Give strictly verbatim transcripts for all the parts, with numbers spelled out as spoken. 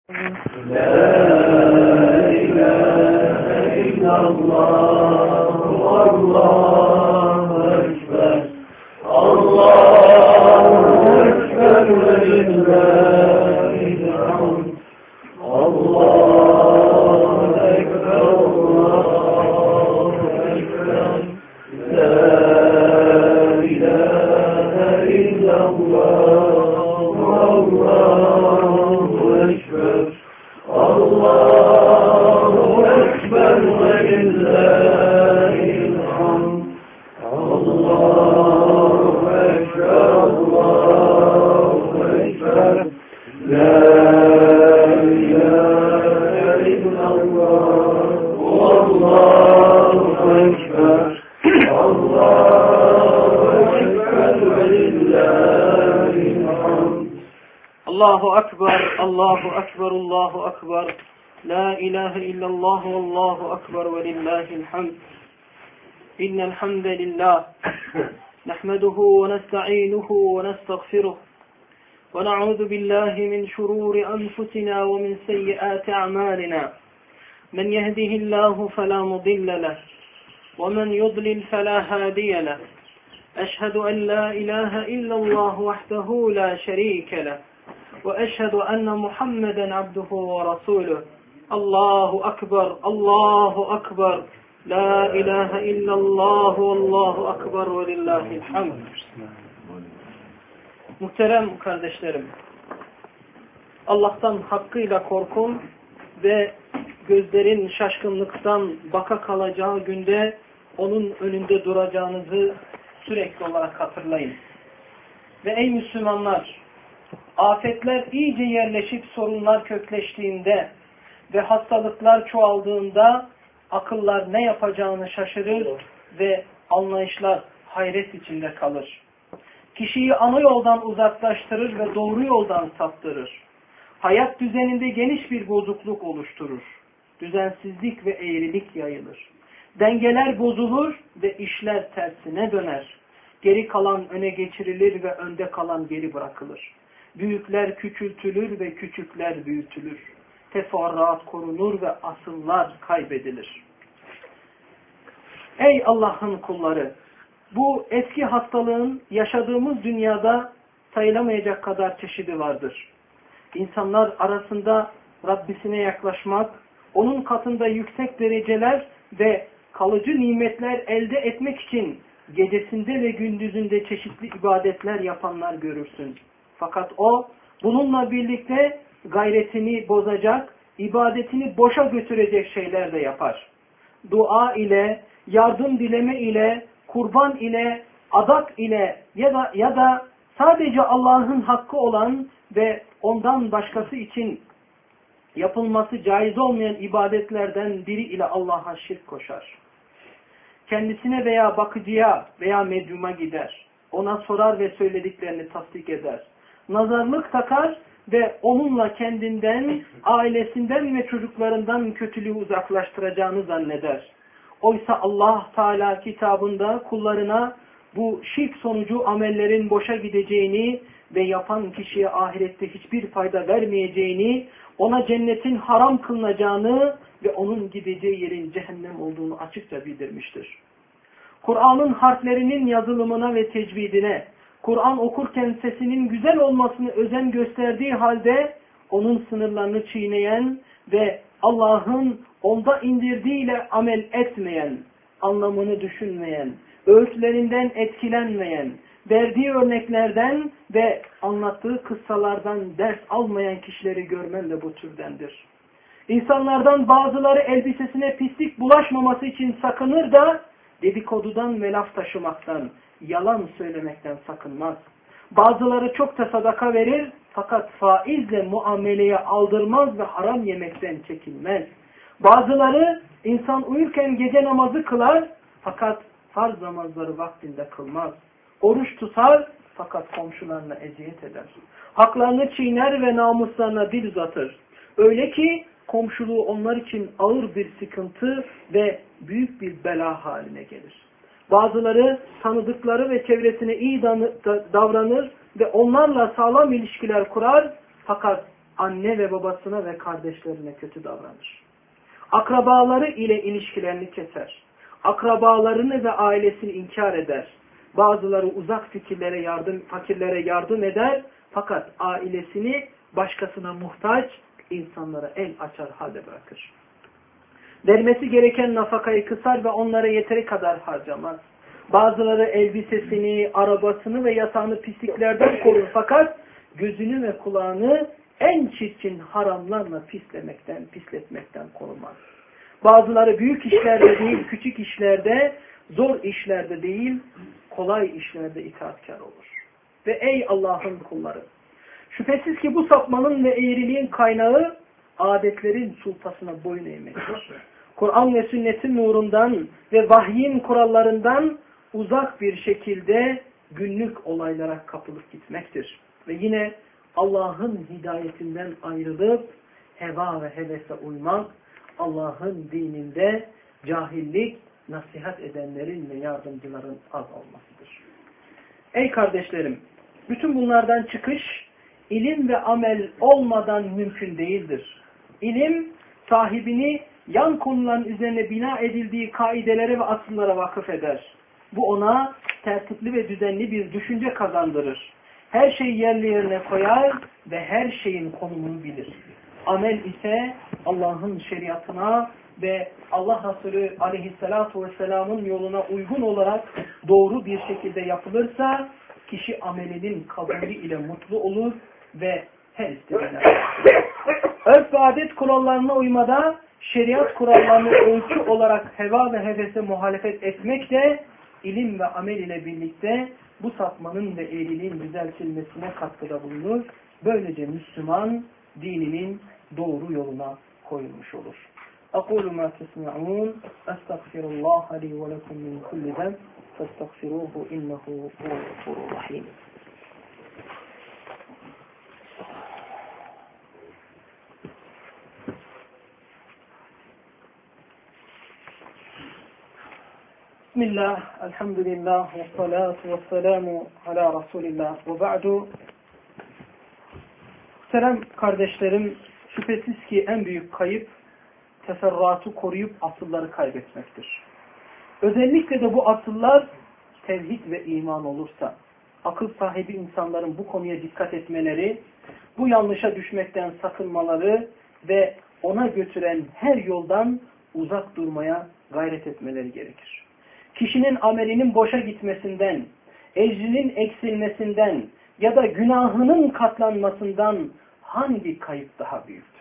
La ilahe illallah, Allahu ekber, Allahu ekber ve lillahil hamd. Allahu ekber, Allahu ekber. La ilahe illallah, Allahu ekber. Allahu ekber ve lillahil hamd. Allahu ekber, Allahu ekber. La ilahe illallah, Allahu ekber. Allahu ekber ve lillahil hamd. Allahu Ekber, Allahu Ekber, Allahu Ekber. La ilahe illallah, Allahu Ekber ve lillahil hamd. İnnel hamdelillah. Nahmeduhu ve nesta'inuhu ve nestağfiruh. Ve na'udhu billahi min şururi enfusina ve min seyyiati a'malina. Men yehdihillahu fela mudille leh. Ve men yudlil fela hadiye leh. Eşhedü en la ilahe illallah vahdehu la şerike leh. وأشهد أن محمدا عبده ورسوله. الله أكبر الله أكبر لا إله إلا الله والله أكبر ولله الحمد. Muhterem kardeşlerim, Allah'tan hakkıyla korkun ve gözlerin şaşkınlıktan baka kalacağı günde onun önünde duracağınızı sürekli olarak hatırlayın. Ve ey Müslümanlar, afetler iyice yerleşip sorunlar kökleştiğinde ve hastalıklar çoğaldığında akıllar ne yapacağını şaşırır ve anlayışlar hayret içinde kalır. Kişiyi ana yoldan uzaklaştırır ve doğru yoldan saptırır. Hayat düzeninde geniş bir bozukluk oluşturur. Düzensizlik ve eğrilik yayılır. Dengeler bozulur ve işler tersine döner. Geri kalan öne geçirilir ve önde kalan geri bırakılır. Büyükler küçültülür ve küçükler büyütülür. Teferruat korunur ve asıllar kaybedilir. Ey Allah'ın kulları! Bu eski hastalığın yaşadığımız dünyada sayılamayacak kadar çeşidi vardır. İnsanlar arasında Rabbisine yaklaşmak, onun katında yüksek dereceler ve kalıcı nimetler elde etmek için gecesinde ve gündüzünde çeşitli ibadetler yapanlar görürsün. Fakat o bununla birlikte gayretini bozacak, ibadetini boşa götürecek şeyler de yapar. Dua ile, yardım dileme ile, kurban ile, adak ile ya da ya da sadece Allah'ın hakkı olan ve ondan başkası için yapılması caiz olmayan ibadetlerden biri ile Allah'a şirk koşar. Kendisine veya bakıcıya veya medyuma gider. Ona sorar ve söylediklerini tasdik eder. Nazarlık takar ve onunla kendinden, ailesinden ve çocuklarından kötülüğü uzaklaştıracağını zanneder. Oysa Allah Teala kitabında kullarına bu şirk sonucu amellerin boşa gideceğini ve yapan kişiye ahirette hiçbir fayda vermeyeceğini, ona cennetin haram kılınacağını ve onun gideceği yerin cehennem olduğunu açıkça bildirmiştir. Kur'an'ın harflerinin yazılımına ve tecvidine, Kur'an okurken sesinin güzel olmasını özen gösterdiği halde onun sınırlarını çiğneyen ve Allah'ın onda indirdiğiyle amel etmeyen, anlamını düşünmeyen, öğütlerinden etkilenmeyen, verdiği örneklerden ve anlattığı kıssalardan ders almayan kişileri görmen de bu türdendir. İnsanlardan bazıları elbisesine pislik bulaşmaması için sakınır da dedikodudan ve laf taşımaktan, yalan söylemekten sakınmaz. Bazıları çok da sadaka verir fakat faizle muameleye aldırmaz ve haram yemekten çekinmez. Bazıları insan uyurken gece namazı kılar fakat farz namazları vaktinde kılmaz. Oruç tutar fakat komşularına eziyet eder. Haklarını çiğner ve namuslarına dil uzatır. Öyle ki komşuluğu onlar için ağır bir sıkıntı ve büyük bir bela haline gelir. Bazıları tanıdıkları ve çevresine iyi davranır ve onlarla sağlam ilişkiler kurar fakat anne ve babasına ve kardeşlerine kötü davranır. Akrabaları ile ilişkilerini keser. Akrabalarını ve ailesini inkar eder. Bazıları uzak fikirlere yardım, fakirlere yardım eder. Fakat ailesini başkasına muhtaç insanlara el açar halde bırakır. Vermesi gereken nafakayı kısar ve onlara yeteri kadar harcamaz. Bazıları elbisesini, arabasını ve yatağını pisliklerden korur. Fakat gözünü ve kulağını en çirkin haramlarla pislemekten, pisletmekten korumaz. Bazıları büyük işlerde değil, küçük işlerde, zor işlerde değil, kolay işlerde itaatkar olur. Ve ey Allah'ın kulları! Şüphesiz ki bu sapmanın ve eğriliğin kaynağı adetlerin sultasına boyun eğmektir. Kur'an ve sünnetin nurundan ve vahyin kurallarından uzak bir şekilde günlük olaylara kapılıp gitmektir. Ve yine Allah'ın hidayetinden ayrılıp heva ve hevese uymak, Allah'ın dininde cahillik, nasihat edenlerin ve yardımcıların az olmasıdır. Ey kardeşlerim! Bütün bunlardan çıkış, ilim ve amel olmadan mümkün değildir. İlim, sahibini yan konuların üzerine bina edildiği kaidelere ve asıllara vakıf eder. Bu ona tertipli ve düzenli bir düşünce kazandırır. Her şeyi yerli yerine koyar ve her şeyin konumunu bilir. Amel ise Allah'ın şeriatına ve Allah Resulü aleyhissalatu vesselamın yoluna uygun olarak doğru bir şekilde yapılırsa kişi amelinin kabulü ile mutlu olur ve her istediğine örf ve adet kurallarına uymada şeriat kurallarını ölçü olarak heva ve hevese muhalefet etmek de ilim ve amel ile birlikte bu sapmanın ve eğriliğin düzeltilmesine katkıda bulunur. Böylece Müslüman dininin doğru yoluna koyulmuş olur. أقول ما تسمعون أستغفر الله لي ولكم من كل ذنب فاستغفروه إنه هو الغفور الرحيم. Bismillah, elhamdülillah, ve salatu ve selamu ala Resulillah ve ba'du. Selam kardeşlerim, şüphesiz ki en büyük kayıp, teferruatı koruyup asılları kaybetmektir. Özellikle de bu asıllar tevhid ve iman olursa, akıl sahibi insanların bu konuya dikkat etmeleri, bu yanlışa düşmekten sakınmaları ve ona götüren her yoldan uzak durmaya gayret etmeleri gerekir. Kişinin amelinin boşa gitmesinden, ecrinin eksilmesinden ya da günahının katlanmasından hangi kayıp daha büyüktür?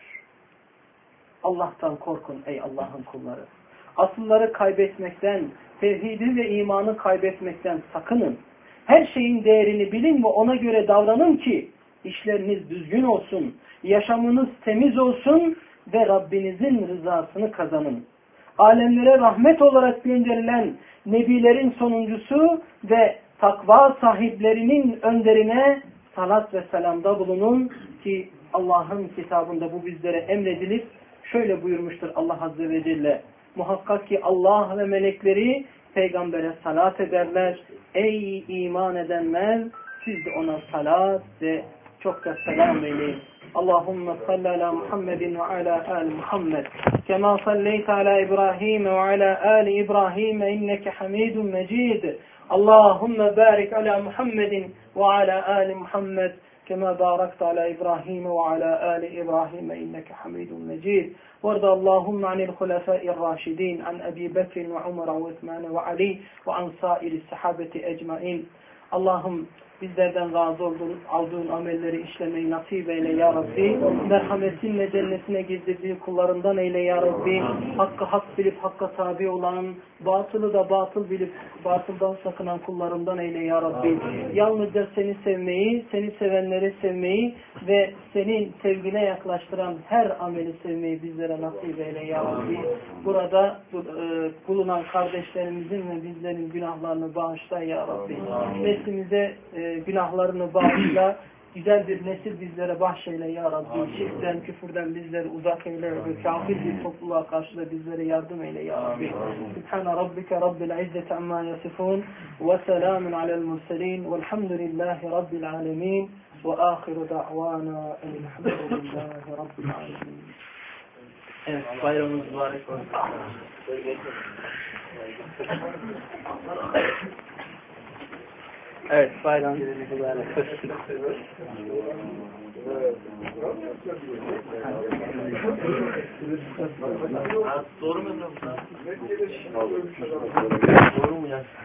Allah'tan korkun ey Allah'ın kulları. Asılları kaybetmekten, tevhidi ve imanı kaybetmekten sakının. Her şeyin değerini bilin ve ona göre davranın ki işleriniz düzgün olsun, yaşamınız temiz olsun ve Rabbinizin rızasını kazanın. Alemlere rahmet olarak gönderilen nebilerin sonuncusu ve takva sahiplerinin önderine salat ve selamda bulunun ki Allah'ın kitabında bu bizlere emredilip şöyle buyurmuştur Allah Azze ve Celle. Muhakkak ki Allah ve melekleri peygambere salat ederler. Ey iman edenler, siz de ona salat ve çok da selam eyleyin. Allahümme salli ala Muhammedin ve ala ali Muhammed. Kema salleyte ala İbrahim ve ala ali İbrahim inneke hamidun mecid. Allahümme barik ala Muhammedin ve ala ali Muhammed. كما باركت على إبراهيم وعلى آل إبراهيم إنك حميد مجيد وارض اللهم عن الخلفاء الراشدين عن أبي بكر وعمر وعثمان وعلي وعن سائر الصحابة أجمعين. Allah'ım bizlerden razı olduğun, aldığın amelleri işlemeyi nasip eyle ya Rabbi. Merhametinle cennetine girdirdiği kullarından eyle ya Rabbi. Hakkı hak bilip hakka tabi olan, batılı da batıl bilip batıldan sakınan kullarından eyle ya Rabbi. Yalnızca seni sevmeyi, seni sevenleri sevmeyi ve senin sevgine yaklaştıran her ameli sevmeyi bizlere nasip eyle ya Rabbi. Burada bulunan kardeşlerimizin ve bizlerin günahlarını bağışla ya Rabbi. Neslimize e, günahlarını bağışla, güzel bir nesil bizlere bahşeyle ya Rabbi. Şirkten, küfürden bizleri uzak eyle ve kafir bir topluluğa karşı da bizlere yardım eyle ya Rabbi. Subhane Rabbike Rabbil İzzeti amma yasifun ve selamun alel murselin velhamdülillahi Rabbil alemin. وآخر دعوانا أن الحمد لله رب العالمين. Evet, bayramınız mübarek olsun. Evet, bayram mübarek olsun. Doğru mu? Doğru mu ya?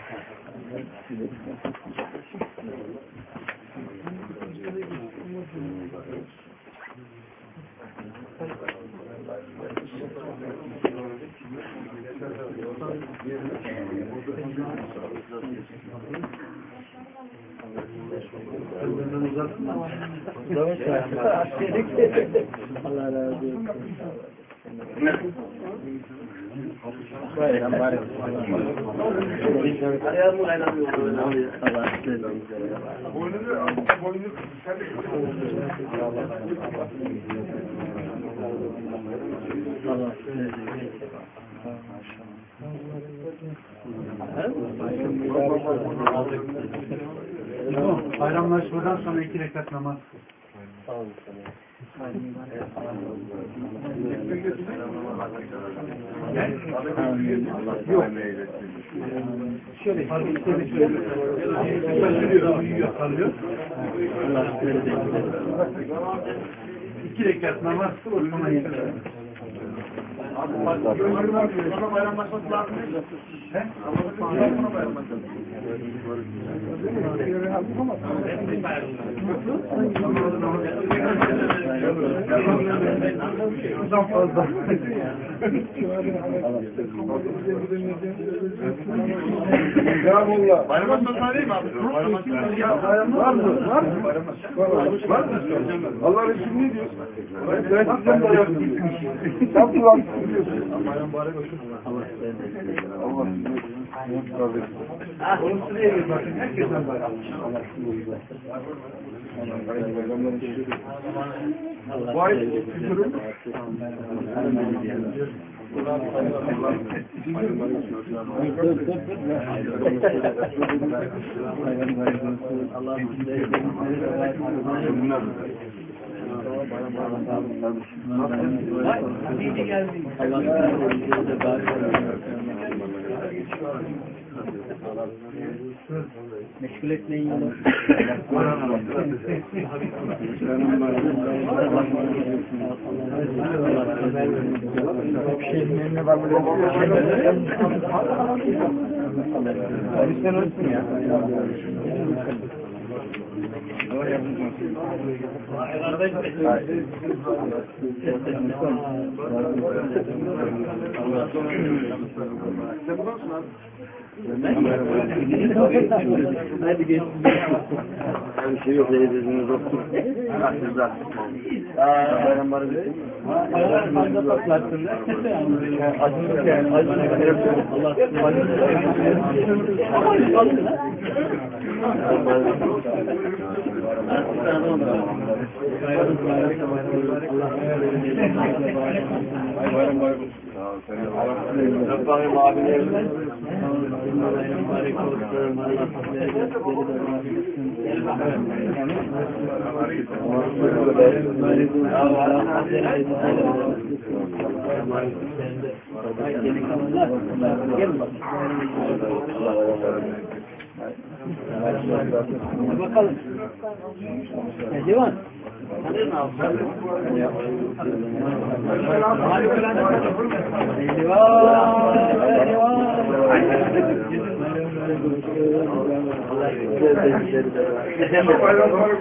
Allah razı olsun. Bayram bayram. Ayağımı kaynamıyorum. Allah size. Allah size. Bayramlaşmadan sonra iki rekat namaz. Sağ olun. Yok. Şöyle İki rekat namaz Osman'a yeter. Ona bayramlaşması lazım. He? Ona bayramlaşması. Bundan fazla. Bayramlaşması değil mi abi? Var mı? Var mı? Var mı? Allah Resulü ne diyor? Ben sizden bayram diyor. Sen duran diyorsun. Bayram bayram olsun. Allah Allah. Onun sıraya gir bakın. Herkesten bayram. Allah Allah. Bu ay durum. Meşgul etmeyin yolu. Sen olsun ya. Hadi geçsin. Bir şey yok, eliniz olsun. Bayram var mı? Bayram fazla patlattın. Acınlık yani. Acınlık yani. Allah bayram bayram. Rabbim abilerine mübarek olsun. Bakalım. Civan. Eyvah! Eyvah!